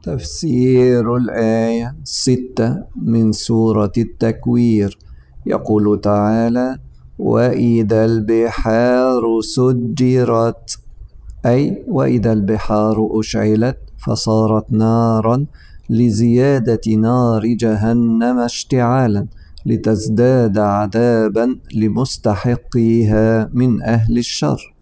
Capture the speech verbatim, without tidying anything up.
تفسير الآية ستة من سورة التكوير. يقول تعالى: وإذا البحار سجرت، أي وإذا البحار أشعلت فصارت نارا لزيادة نار جهنم اشتعالا لتزداد عذابا لمستحقيها من أهل الشر.